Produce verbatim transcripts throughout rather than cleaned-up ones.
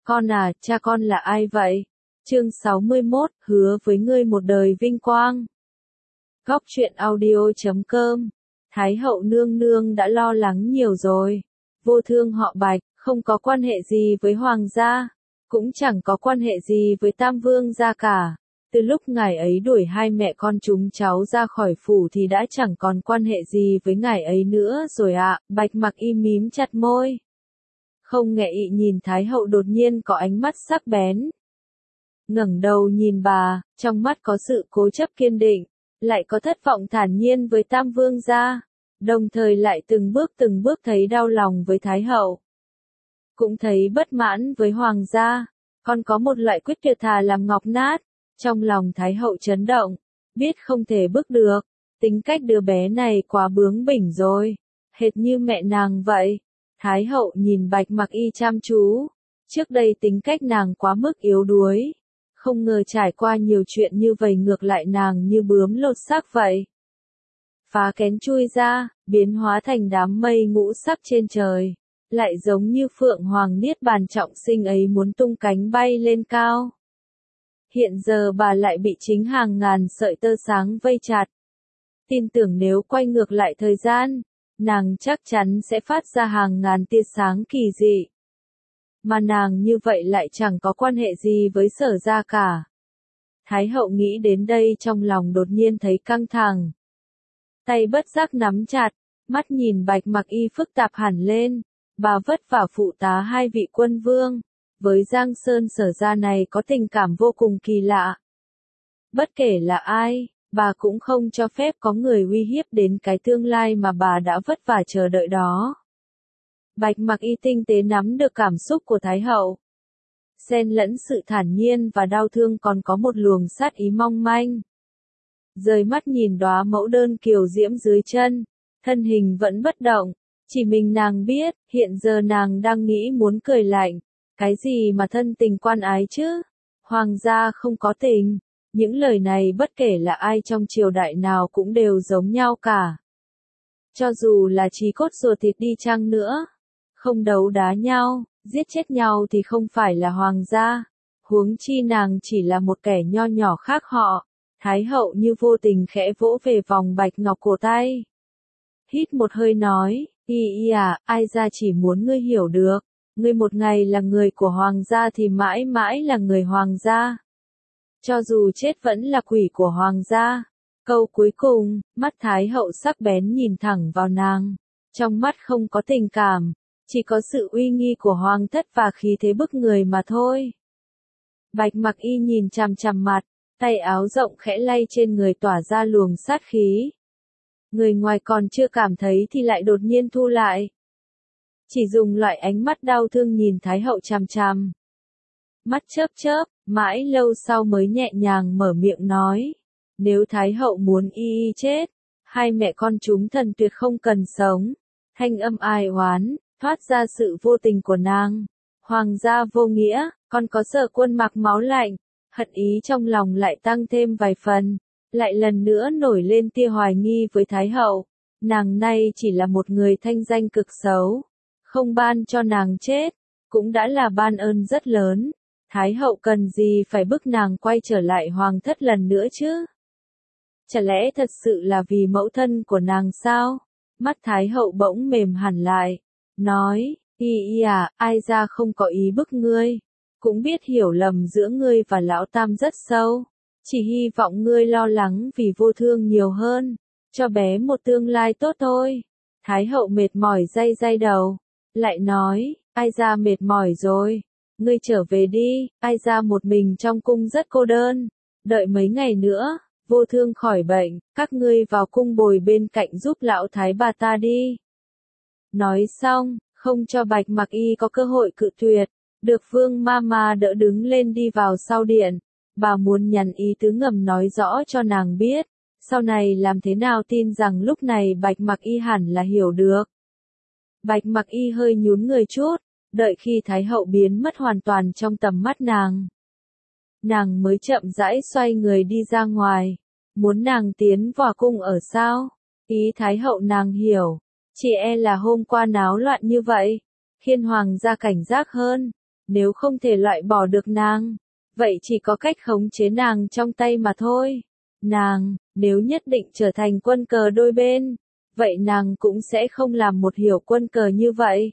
Con à, cha con là ai vậy? Chương sáu mươi mốt, hứa với ngươi một đời vinh quang. Góc truyện audio chấm com. Thái hậu nương nương đã lo lắng nhiều rồi. Vô Thương họ Bạch, không có quan hệ gì với hoàng gia, cũng chẳng có quan hệ gì với Tam Vương gia cả. Từ lúc ngài ấy đuổi hai mẹ con chúng cháu ra khỏi phủ thì đã chẳng còn quan hệ gì với ngài ấy nữa rồi ạ. À. Bạch Mặc Y mím chặt môi. Không Nghệ Ị nhìn Thái hậu đột nhiên có ánh mắt sắc bén. Ngẩng đầu nhìn bà, trong mắt có sự cố chấp kiên định, lại có thất vọng thản nhiên với Tam Vương gia, đồng thời lại từng bước từng bước thấy đau lòng với Thái hậu. Cũng thấy bất mãn với hoàng gia, còn có một loại quyết tuyệt thà làm ngọc nát. Trong lòng Thái hậu chấn động, biết không thể bước được, tính cách đứa bé này quá bướng bỉnh rồi, hệt như mẹ nàng vậy. Thái hậu nhìn Bạch Mặc Y chăm chú, trước đây tính cách nàng quá mức yếu đuối, không ngờ trải qua nhiều chuyện như vậy ngược lại nàng như bướm lột xác vậy. Phá kén chui ra, biến hóa thành đám mây ngũ sắc trên trời, lại giống như Phượng Hoàng Niết Bàn trọng sinh ấy muốn tung cánh bay lên cao. Hiện giờ bà lại bị chính hàng ngàn sợi tơ sáng vây chặt. Tin tưởng nếu quay ngược lại thời gian, nàng chắc chắn sẽ phát ra hàng ngàn tia sáng kỳ dị. Mà nàng như vậy lại chẳng có quan hệ gì với Sở gia cả. Thái hậu nghĩ đến đây trong lòng đột nhiên thấy căng thẳng. Tay bất giác nắm chặt, mắt nhìn Bạch Mặc Y phức tạp hẳn lên. Bà vất vả phụ tá hai vị quân vương, với Giang Sơn Sở gia này có tình cảm vô cùng kỳ lạ. Bất kể là ai, bà cũng không cho phép có người uy hiếp đến cái tương lai mà bà đã vất vả chờ đợi đó. Bạch Mặc Y tinh tế nắm được cảm xúc của Thái hậu. Xen lẫn sự thản nhiên và đau thương còn có một luồng sát ý mong manh. Rời mắt nhìn đóa mẫu đơn kiều diễm dưới chân, thân hình vẫn bất động, chỉ mình nàng biết, hiện giờ nàng đang nghĩ muốn cười lạnh. Cái gì mà thân tình quan ái chứ? Hoàng gia không có tình. Những lời này bất kể là ai trong triều đại nào cũng đều giống nhau cả. Cho dù là chí cốt ruột thịt đi chăng nữa, không đấu đá nhau, giết chết nhau thì không phải là hoàng gia. Huống chi nàng chỉ là một kẻ nho nhỏ khác họ. Thái hậu như vô tình khẽ vỗ về vòng bạch ngọc cổ tay. Hít một hơi nói, y y à, ai ra chỉ muốn ngươi hiểu được. Ngươi một ngày là người của hoàng gia thì mãi mãi là người hoàng gia. Cho dù chết vẫn là quỷ của hoàng gia. Câu cuối cùng, mắt Thái hậu sắc bén nhìn thẳng vào nàng. Trong mắt không có tình cảm, chỉ có sự uy nghi của hoàng thất và khí thế bức người mà thôi. Bạch Mặc Y nhìn chằm chằm mặt, tay áo rộng khẽ lay trên người tỏa ra luồng sát khí. Người ngoài còn chưa cảm thấy thì lại đột nhiên thu lại. Chỉ dùng loại ánh mắt đau thương nhìn Thái hậu chằm chằm. Mắt chớp chớp, mãi lâu sau mới nhẹ nhàng mở miệng nói. Nếu Thái hậu muốn y y chết, hai mẹ con chúng thần tuyệt không cần sống. Thanh âm ai oán, thoát ra sự vô tình của nàng. Hoàng gia vô nghĩa, còn có Sở Quân mặc máu lạnh. Hận ý trong lòng lại tăng thêm vài phần. Lại lần nữa nổi lên tia hoài nghi với Thái hậu. Nàng nay chỉ là một người thanh danh cực xấu. Không ban cho nàng chết, cũng đã là ban ơn rất lớn. Thái hậu cần gì phải bức nàng quay trở lại hoàng thất lần nữa chứ? Chả lẽ thật sự là vì mẫu thân của nàng sao? Mắt Thái hậu bỗng mềm hẳn lại, nói, y y à, ai ra không có ý bức ngươi, cũng biết hiểu lầm giữa ngươi và lão Tam rất sâu, chỉ hy vọng ngươi lo lắng vì Vô Thương nhiều hơn, cho bé một tương lai tốt thôi. Thái hậu mệt mỏi day day đầu, lại nói, ai ra mệt mỏi rồi, ngươi trở về đi, ai ra một mình trong cung rất cô đơn, đợi mấy ngày nữa. Vô Thương khỏi bệnh, các ngươi vào cung bồi bên cạnh giúp lão thái bà ta đi. Nói xong, không cho Bạch Mặc Y có cơ hội cự tuyệt, được Vương Mama đỡ đứng lên đi vào sau điện. Bà muốn nhắn ý tứ ngầm nói rõ cho nàng biết, sau này làm thế nào tin rằng lúc này Bạch Mặc Y hẳn là hiểu được. Bạch Mặc Y hơi nhún người chút, đợi khi Thái hậu biến mất hoàn toàn trong tầm mắt nàng. Nàng mới chậm rãi xoay người đi ra ngoài, muốn nàng tiến vào cung ở sao? Ý Thái hậu nàng hiểu, chỉ e là hôm qua náo loạn như vậy, khiến hoàng gia cảnh giác hơn, Nếu không thể loại bỏ được nàng, vậy chỉ có cách khống chế nàng trong tay mà thôi. Nàng, nếu nhất định trở thành quân cờ đôi bên, vậy nàng cũng sẽ không làm một hiểu quân cờ như vậy.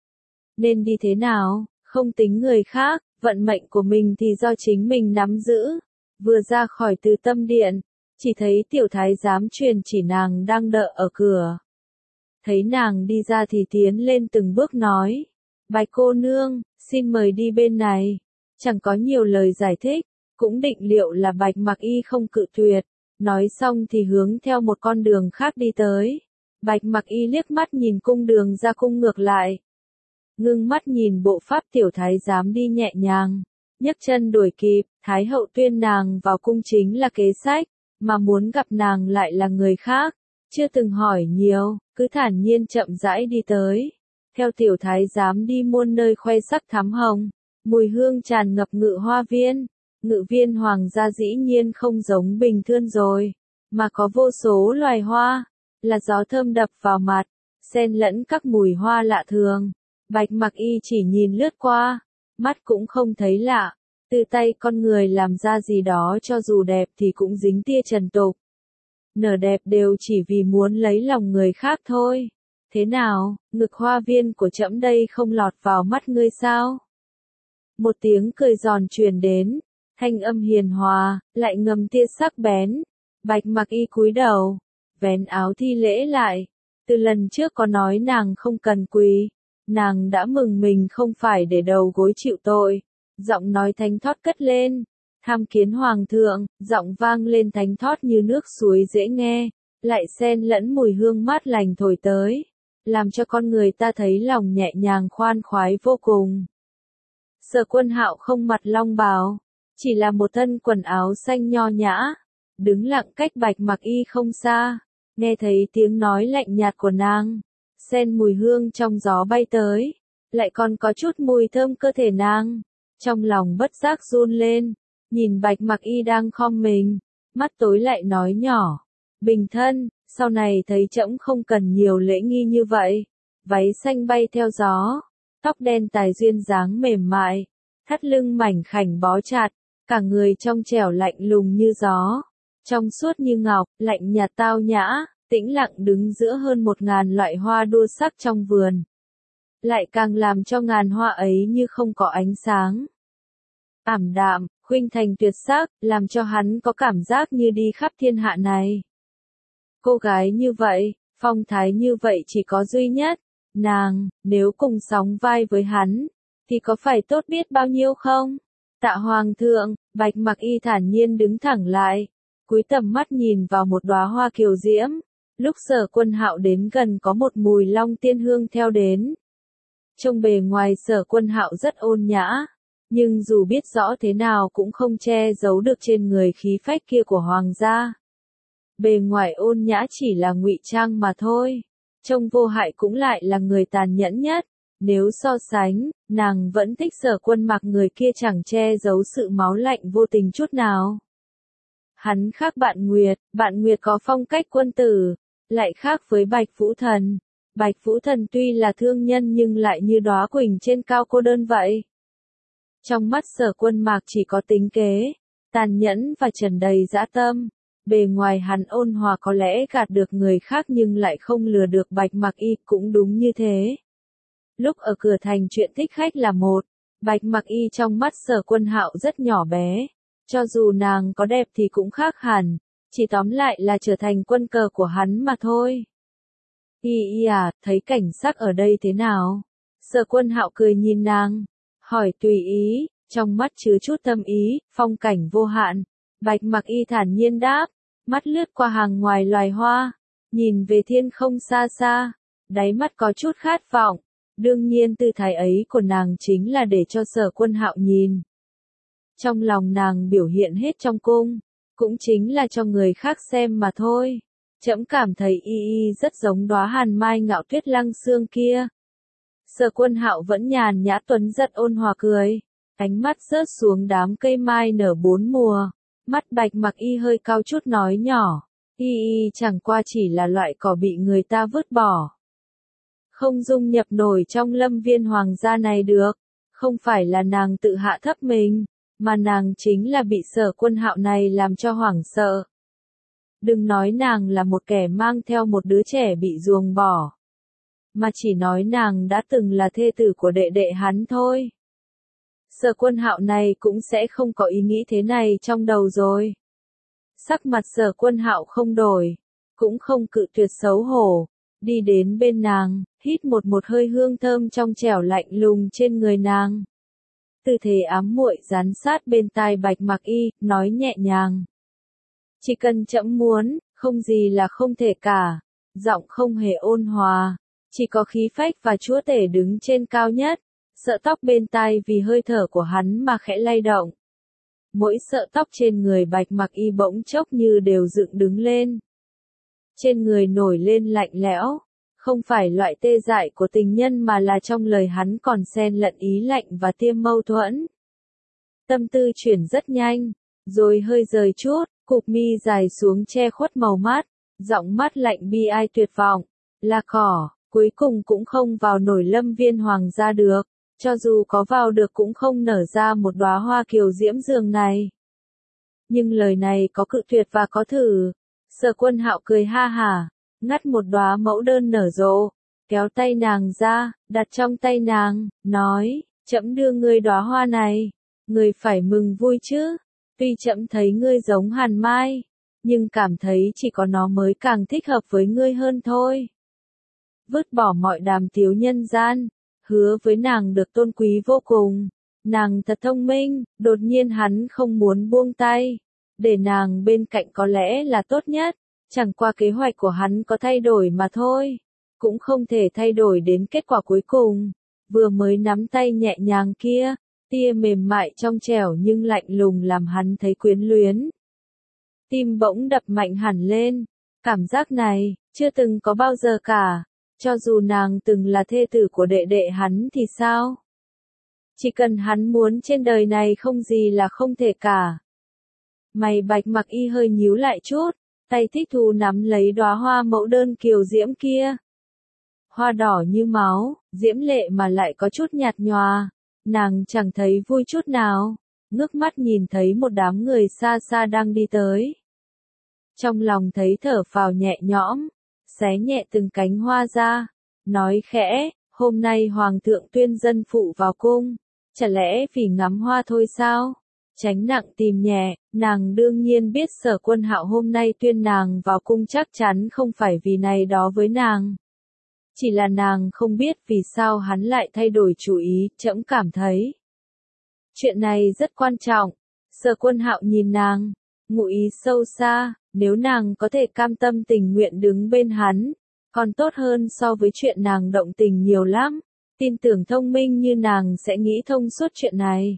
Nên đi thế nào, không tính người khác, vận mệnh của mình thì do chính mình nắm giữ. Vừa ra khỏi Từ Tâm Điện, chỉ thấy tiểu thái giám truyền chỉ nàng đang đợi ở cửa. Thấy nàng đi ra thì tiến lên từng bước nói, Bạch cô nương, xin mời đi bên này. Chẳng có nhiều lời giải thích, cũng định liệu là Bạch Mặc Y không cự tuyệt. Nói xong thì hướng theo một con đường khác đi tới. Bạch Mặc Y liếc mắt nhìn cung đường ra cung ngược lại. Ngưng mắt nhìn bộ pháp tiểu thái giám đi nhẹ nhàng, nhấc chân đuổi kịp. Thái hậu tuyên nàng vào cung chính là kế sách, mà muốn gặp nàng lại là người khác. Chưa từng hỏi nhiều, cứ thản nhiên chậm rãi đi tới. Theo tiểu thái giám đi muôn nơi khoe sắc thắm hồng, mùi hương tràn ngập ngự hoa viên. Ngự viên hoàng gia dĩ nhiên không giống bình thường rồi, mà có vô số loài hoa, là gió thơm đập vào mặt, xen lẫn các mùi hoa lạ thường. Bạch Mặc Y chỉ nhìn lướt qua, mắt cũng không thấy lạ, từ tay con người làm ra gì đó cho dù đẹp thì cũng dính tia trần tục. Nở đẹp đều chỉ vì muốn lấy lòng người khác thôi. Thế nào, ngực hoa viên của trẫm đây không lọt vào mắt ngươi sao? Một tiếng cười giòn truyền đến, thanh âm hiền hòa, lại ngầm tia sắc bén. Bạch Mặc Y cúi đầu, vén áo thi lễ lại. Từ lần trước có nói nàng không cần quỳ, nàng đã mừng mình không phải để đầu gối chịu tội. Giọng nói thánh thót cất lên, tham kiến hoàng thượng, giọng vang lên thánh thót như nước suối dễ nghe, lại xen lẫn mùi hương mát lành thổi tới, làm cho con người ta thấy lòng nhẹ nhàng khoan khoái vô cùng. Sở Quân Hạo không mặc long bào, chỉ là một thân quần áo xanh nho nhã, đứng lặng cách Bạch Mặc Y không xa, nghe thấy tiếng nói lạnh nhạt của nàng, xen mùi hương trong gió bay tới, lại còn có chút mùi thơm cơ thể nàng, trong lòng bất giác run lên, nhìn Bạch Mặc Y đang khom mình, mắt tối lại nói nhỏ, bình thân, sau này thấy trẫm không cần nhiều lễ nghi như vậy, váy xanh bay theo gió, tóc đen tài duyên dáng mềm mại, thắt lưng mảnh khảnh bó chặt, cả người trong trẻo lạnh lùng như gió, trong suốt như ngọc, lạnh nhạt tao nhã, tĩnh lặng đứng giữa hơn một ngàn loại hoa đua sắc trong vườn. Lại càng làm cho ngàn hoa ấy như không có ánh sáng. Ảm đạm, khuynh thành tuyệt sắc, làm cho hắn có cảm giác như đi khắp thiên hạ này. Cô gái như vậy, phong thái như vậy chỉ có duy nhất, nàng, nếu cùng sóng vai với hắn, thì có phải tốt biết bao nhiêu không? Tạ hoàng thượng, Bạch Mặc Y thản nhiên đứng thẳng lại, cúi tầm mắt nhìn vào một đóa hoa kiều diễm. Lúc Sở Quân Hạo đến gần có một mùi long tiên hương theo đến. Trông bề ngoài Sở Quân Hạo rất ôn nhã, nhưng dù biết rõ thế nào cũng không che giấu được trên người khí phách kia của hoàng gia. Bề ngoài ôn nhã chỉ là ngụy trang mà thôi, trông vô hại cũng lại là người tàn nhẫn nhất. Nếu so sánh, nàng vẫn thích Sở Quân mặc người kia chẳng che giấu sự máu lạnh vô tình chút nào. Hắn khác Bạn Nguyệt, Bạn Nguyệt có phong cách quân tử, lại khác với Bạch Vũ Thần. Bạch Vũ Thần tuy là thương nhân nhưng lại như đóa quỳnh trên cao cô đơn vậy. Trong mắt Sở Quân Mạc chỉ có tính kế, tàn nhẫn và tràn đầy dã tâm. Bề ngoài hắn ôn hòa có lẽ gạt được người khác nhưng lại không lừa được Bạch Mặc Y, cũng đúng như thế. Lúc ở cửa thành chuyện thích khách là một, Bạch Mặc Y trong mắt Sở Quân Hạo rất nhỏ bé. Cho dù nàng có đẹp thì cũng khác hẳn, chỉ tóm lại là trở thành quân cờ của hắn mà thôi. Y y à, thấy cảnh sắc ở đây thế nào? Sở Quân Hạo cười nhìn nàng, hỏi tùy ý, trong mắt chứa chút tâm ý, phong cảnh vô hạn. Bạch Mặc Y thản nhiên đáp, mắt lướt qua hàng ngoài loài hoa, nhìn về thiên không xa xa, đáy mắt có chút khát vọng. Đương nhiên tư thái ấy của nàng chính là để cho Sở Quân Hạo nhìn. Trong lòng nàng biểu hiện hết trong cung, cũng chính là cho người khác xem mà thôi. Trẫm cảm thấy y y rất giống đóa hàn mai ngạo tuyết lăng xương kia. Sở Quân Hạo vẫn nhàn nhã tuấn giật ôn hòa cười, ánh mắt rớt xuống đám cây mai nở bốn mùa, mắt Bạch Mặc Y hơi cao chút nói nhỏ, y y chẳng qua chỉ là loại cỏ bị người ta vứt bỏ. Không dung nhập nổi trong lâm viên hoàng gia này được, Không phải là nàng tự hạ thấp mình, mà nàng chính là bị Sở Quân Hạo này làm cho hoảng sợ. Đừng nói nàng là một kẻ mang theo một đứa trẻ bị ruồng bỏ, mà chỉ nói nàng đã từng là thê tử của đệ đệ hắn thôi. Sở Quân Hạo này cũng sẽ không có ý nghĩ thế này trong đầu rồi. Sắc mặt Sở Quân Hạo không đổi, cũng không cự tuyệt xấu hổ, đi đến bên nàng, hít một một hơi hương thơm trong trẻo lạnh lùng trên người nàng. Tư thế ám muội dán sát bên tai Bạch Mặc Y, nói nhẹ nhàng. Chỉ cần trẫm muốn, không gì là không thể cả. Giọng không hề ôn hòa, chỉ có khí phách và chúa tể đứng trên cao nhất. Sợi tóc bên tai vì hơi thở của hắn mà khẽ lay động. Mỗi sợi tóc trên người Bạch Mặc Y bỗng chốc như đều dựng đứng lên. Trên người nổi lên lạnh lẽo, không phải loại tê dại của tình nhân mà là trong lời hắn còn xen lẫn ý lạnh và tiêm mâu thuẫn. Tâm tư chuyển rất nhanh, rồi hơi rời chút, cụp mi dài xuống che khuất màu mắt, giọng mắt lạnh bi ai tuyệt vọng, là cỏ, cuối cùng cũng không vào nổi Lâm Viên Hoàng gia được, cho dù có vào được cũng không nở ra một đóa hoa kiều diễm dường này. Nhưng lời này có cự tuyệt và có thử. Sở Quân Hạo cười ha hả, ngắt một đóa mẫu đơn nở rộ, kéo tay nàng ra, đặt trong tay nàng, nói, trẫm đưa ngươi đóa hoa này, ngươi phải mừng vui chứ. Tuy trẫm thấy ngươi giống hàn mai, nhưng cảm thấy chỉ có nó mới càng thích hợp với ngươi hơn thôi. Vứt bỏ mọi đàm tiếu nhân gian, hứa với nàng được tôn quý vô cùng. Nàng thật thông minh, đột nhiên hắn không muốn buông tay. Để nàng bên cạnh có lẽ là tốt nhất, chẳng qua kế hoạch của hắn có thay đổi mà thôi. Cũng không thể thay đổi đến kết quả cuối cùng. Vừa mới nắm tay nhẹ nhàng kia, tia mềm mại trong trẻo nhưng lạnh lùng làm hắn thấy quyến luyến. Tim bỗng đập mạnh hẳn lên, cảm giác này, chưa từng có bao giờ cả, cho dù nàng từng là thê tử của đệ đệ hắn thì sao? Chỉ cần hắn muốn trên đời này không gì là không thể cả. Mày Bạch Mặc Y hơi nhíu lại chút, tay thích thú nắm lấy đóa hoa mẫu đơn kiều diễm kia. Hoa đỏ như máu, diễm lệ mà lại có chút nhạt nhòa. Nàng chẳng thấy vui chút nào, ngước mắt nhìn thấy một đám người xa xa đang đi tới. Trong lòng thấy thở phào nhẹ nhõm, xé nhẹ từng cánh hoa ra, nói khẽ, hôm nay Hoàng thượng tuyên dân phụ vào cung, chả lẽ vì ngắm hoa thôi sao? Tránh nặng tìm nhẹ, nàng đương nhiên biết Sở Quân Hạo hôm nay tuyên nàng vào cung chắc chắn không phải vì này đó với nàng. Chỉ là nàng không biết vì sao hắn lại thay đổi chủ ý, trẫm cảm thấy. Chuyện này rất quan trọng. Sở Quân Hạo nhìn nàng, ngụ ý sâu xa, nếu nàng có thể cam tâm tình nguyện đứng bên hắn, còn tốt hơn so với chuyện nàng động tình nhiều lắm. Tin tưởng thông minh như nàng sẽ nghĩ thông suốt chuyện này.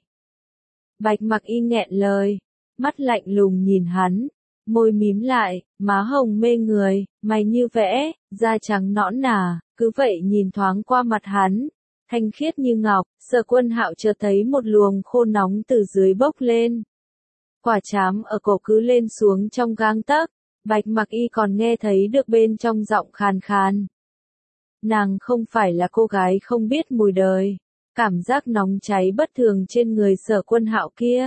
Bạch Mặc Y nghẹn lời, mắt lạnh lùng nhìn hắn, môi mím lại, má hồng mê người, mày như vẽ, da trắng nõn nà, cứ vậy nhìn thoáng qua mặt hắn, thanh khiết như ngọc. Sở Quân Hạo chợt thấy một luồng khô nóng từ dưới bốc lên. Quả trám ở cổ cứ lên xuống trong gang tấc, Bạch Mặc Y còn nghe thấy được bên trong giọng khàn khàn. Nàng không phải là cô gái không biết mùi đời. Cảm giác nóng cháy bất thường trên người Sở Quân Hạo kia.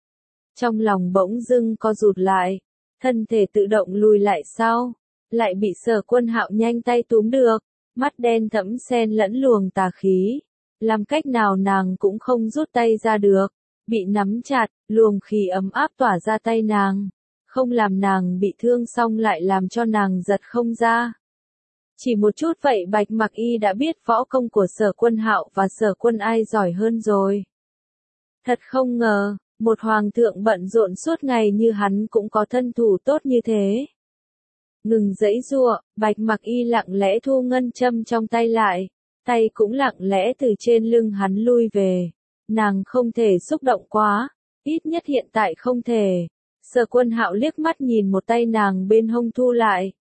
Trong lòng bỗng dưng co rụt lại, thân thể tự động lùi lại sau, lại bị Sở Quân Hạo nhanh tay túm được, mắt đen thẫm xen lẫn luồng tà khí, làm cách nào nàng cũng không rút tay ra được, bị nắm chặt, luồng khí ấm áp tỏa ra tay nàng, không làm nàng bị thương xong lại làm cho nàng giật không ra. Chỉ một chút vậy Bạch Mặc Y đã biết võ công của Sở Quân Hạo và Sở Quân ai giỏi hơn rồi. Thật không ngờ, một hoàng thượng bận rộn suốt ngày như hắn cũng có thân thủ tốt như thế. Ngừng giãy giụa, Bạch Mặc Y lặng lẽ thu ngân châm trong tay lại, tay cũng lặng lẽ từ trên lưng hắn lui về. Nàng không thể xúc động quá, ít nhất hiện tại không thể. Sở Quân Hạo liếc mắt nhìn một tay nàng bên hông thu lại.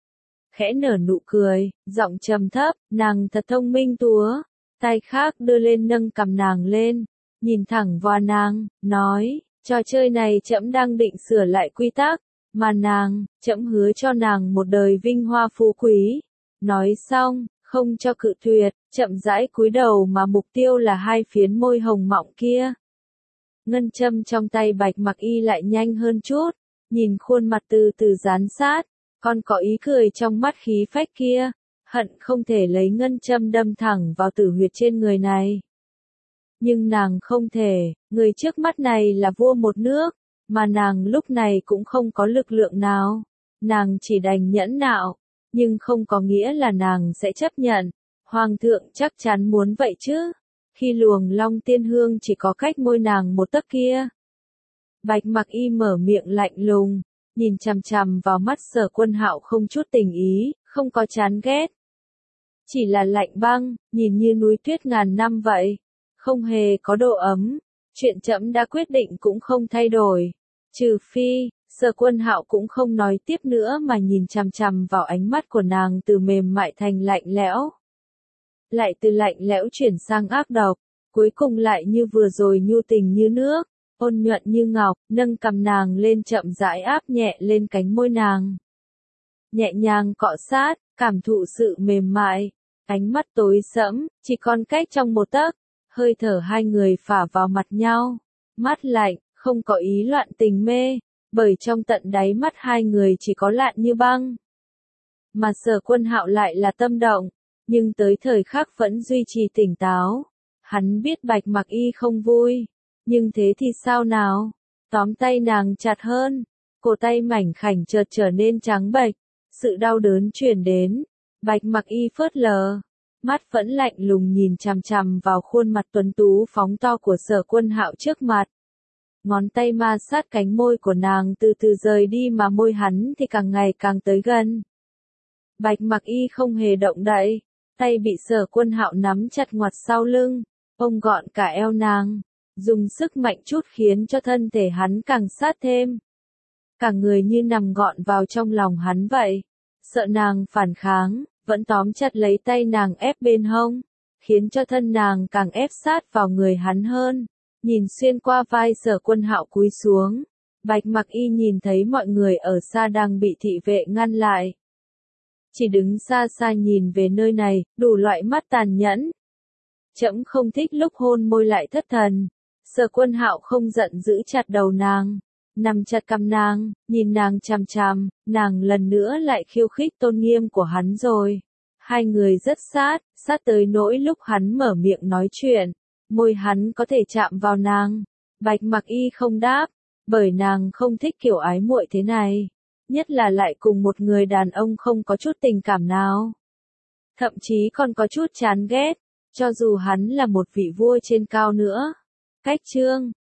Khẽ nở nụ cười, giọng trầm thấp, nàng thật thông minh túa, tay khác đưa lên nâng cằm nàng lên, nhìn thẳng vào nàng, nói, trò chơi này trẫm đang định sửa lại quy tắc, mà nàng, trẫm hứa cho nàng một đời vinh hoa phú quý. Nói xong, không cho cự tuyệt, chậm rãi cúi đầu mà mục tiêu là hai phiến môi hồng mọng kia. Ngân châm trong tay Bạch Mặc Y lại nhanh hơn chút, nhìn khuôn mặt từ từ dán sát, còn có ý cười trong mắt khí phách kia, hận không thể lấy ngân châm đâm thẳng vào tử huyệt trên người này. Nhưng nàng không thể, người trước mắt này là vua một nước, mà nàng lúc này cũng không có lực lượng nào. Nàng chỉ đành nhẫn nạo, nhưng không có nghĩa là nàng sẽ chấp nhận. Hoàng thượng chắc chắn muốn vậy chứ, khi luồng long tiên hương chỉ có cách môi nàng một tấc kia. Bạch Mặc Y mở miệng lạnh lùng, nhìn chằm chằm vào mắt Sở Quân Hạo không chút tình ý, không có chán ghét. Chỉ là lạnh băng, nhìn như núi tuyết ngàn năm vậy, không hề có độ ấm, chuyện trẫm đã quyết định cũng không thay đổi. Trừ phi, Sở Quân Hạo cũng không nói tiếp nữa mà nhìn chằm chằm vào ánh mắt của nàng từ mềm mại thành lạnh lẽo. Lại từ lạnh lẽo chuyển sang ác độc, cuối cùng lại như vừa rồi nhu tình như nước, ôn nhuận như ngọc, nâng cầm nàng lên chậm rãi áp nhẹ lên cánh môi nàng. Nhẹ nhàng cọ sát, cảm thụ sự mềm mại, ánh mắt tối sẫm, chỉ còn cách trong một tấc, hơi thở hai người phả vào mặt nhau, mắt lạnh, không có ý loạn tình mê, bởi trong tận đáy mắt hai người chỉ có lạnh như băng. Mà Sở Quân Hạo lại là tâm động, nhưng tới thời khắc vẫn duy trì tỉnh táo. Hắn biết Bạch Mặc Y không vui, nhưng thế thì sao nào? Tóm tay nàng chặt hơn, cổ tay mảnh khảnh chợt trở nên trắng bệch, sự đau đớn truyền đến. Bạch Mặc Y phớt lờ, mắt vẫn lạnh lùng nhìn chằm chằm vào khuôn mặt tuấn tú phóng to của Sở Quân Hạo trước mặt. Ngón tay ma sát cánh môi của nàng từ từ rời đi mà môi hắn thì càng ngày càng tới gần. Bạch Mặc Y không hề động đậy, tay bị Sở Quân Hạo nắm chặt ngoặt sau lưng, ôm gọn cả eo nàng, dùng sức mạnh chút khiến cho thân thể hắn càng sát thêm. Cả người như nằm gọn vào trong lòng hắn vậy, sợ nàng phản kháng, vẫn tóm chặt lấy tay nàng ép bên hông, khiến cho thân nàng càng ép sát vào người hắn hơn. Nhìn xuyên qua vai Sở Quân Hạo cúi xuống, Bạch Mặc Y nhìn thấy mọi người ở xa đang bị thị vệ ngăn lại. Chỉ đứng xa xa nhìn về nơi này, đủ loại mắt tàn nhẫn. Trẫm không thích lúc hôn môi lại thất thần. Sở Quân Hạo không giận giữ chặt đầu nàng, nằm chặt cằm nàng, nhìn nàng chằm chằm, nàng lần nữa lại khiêu khích tôn nghiêm của hắn rồi. Hai người rất sát, sát tới nỗi lúc hắn mở miệng nói chuyện, môi hắn có thể chạm vào nàng. Bạch Mặc Y không đáp, bởi nàng không thích kiểu ái muội thế này, nhất là lại cùng một người đàn ông không có chút tình cảm nào. Thậm chí còn có chút chán ghét, cho dù hắn là một vị vua trên cao nữa. Cách chương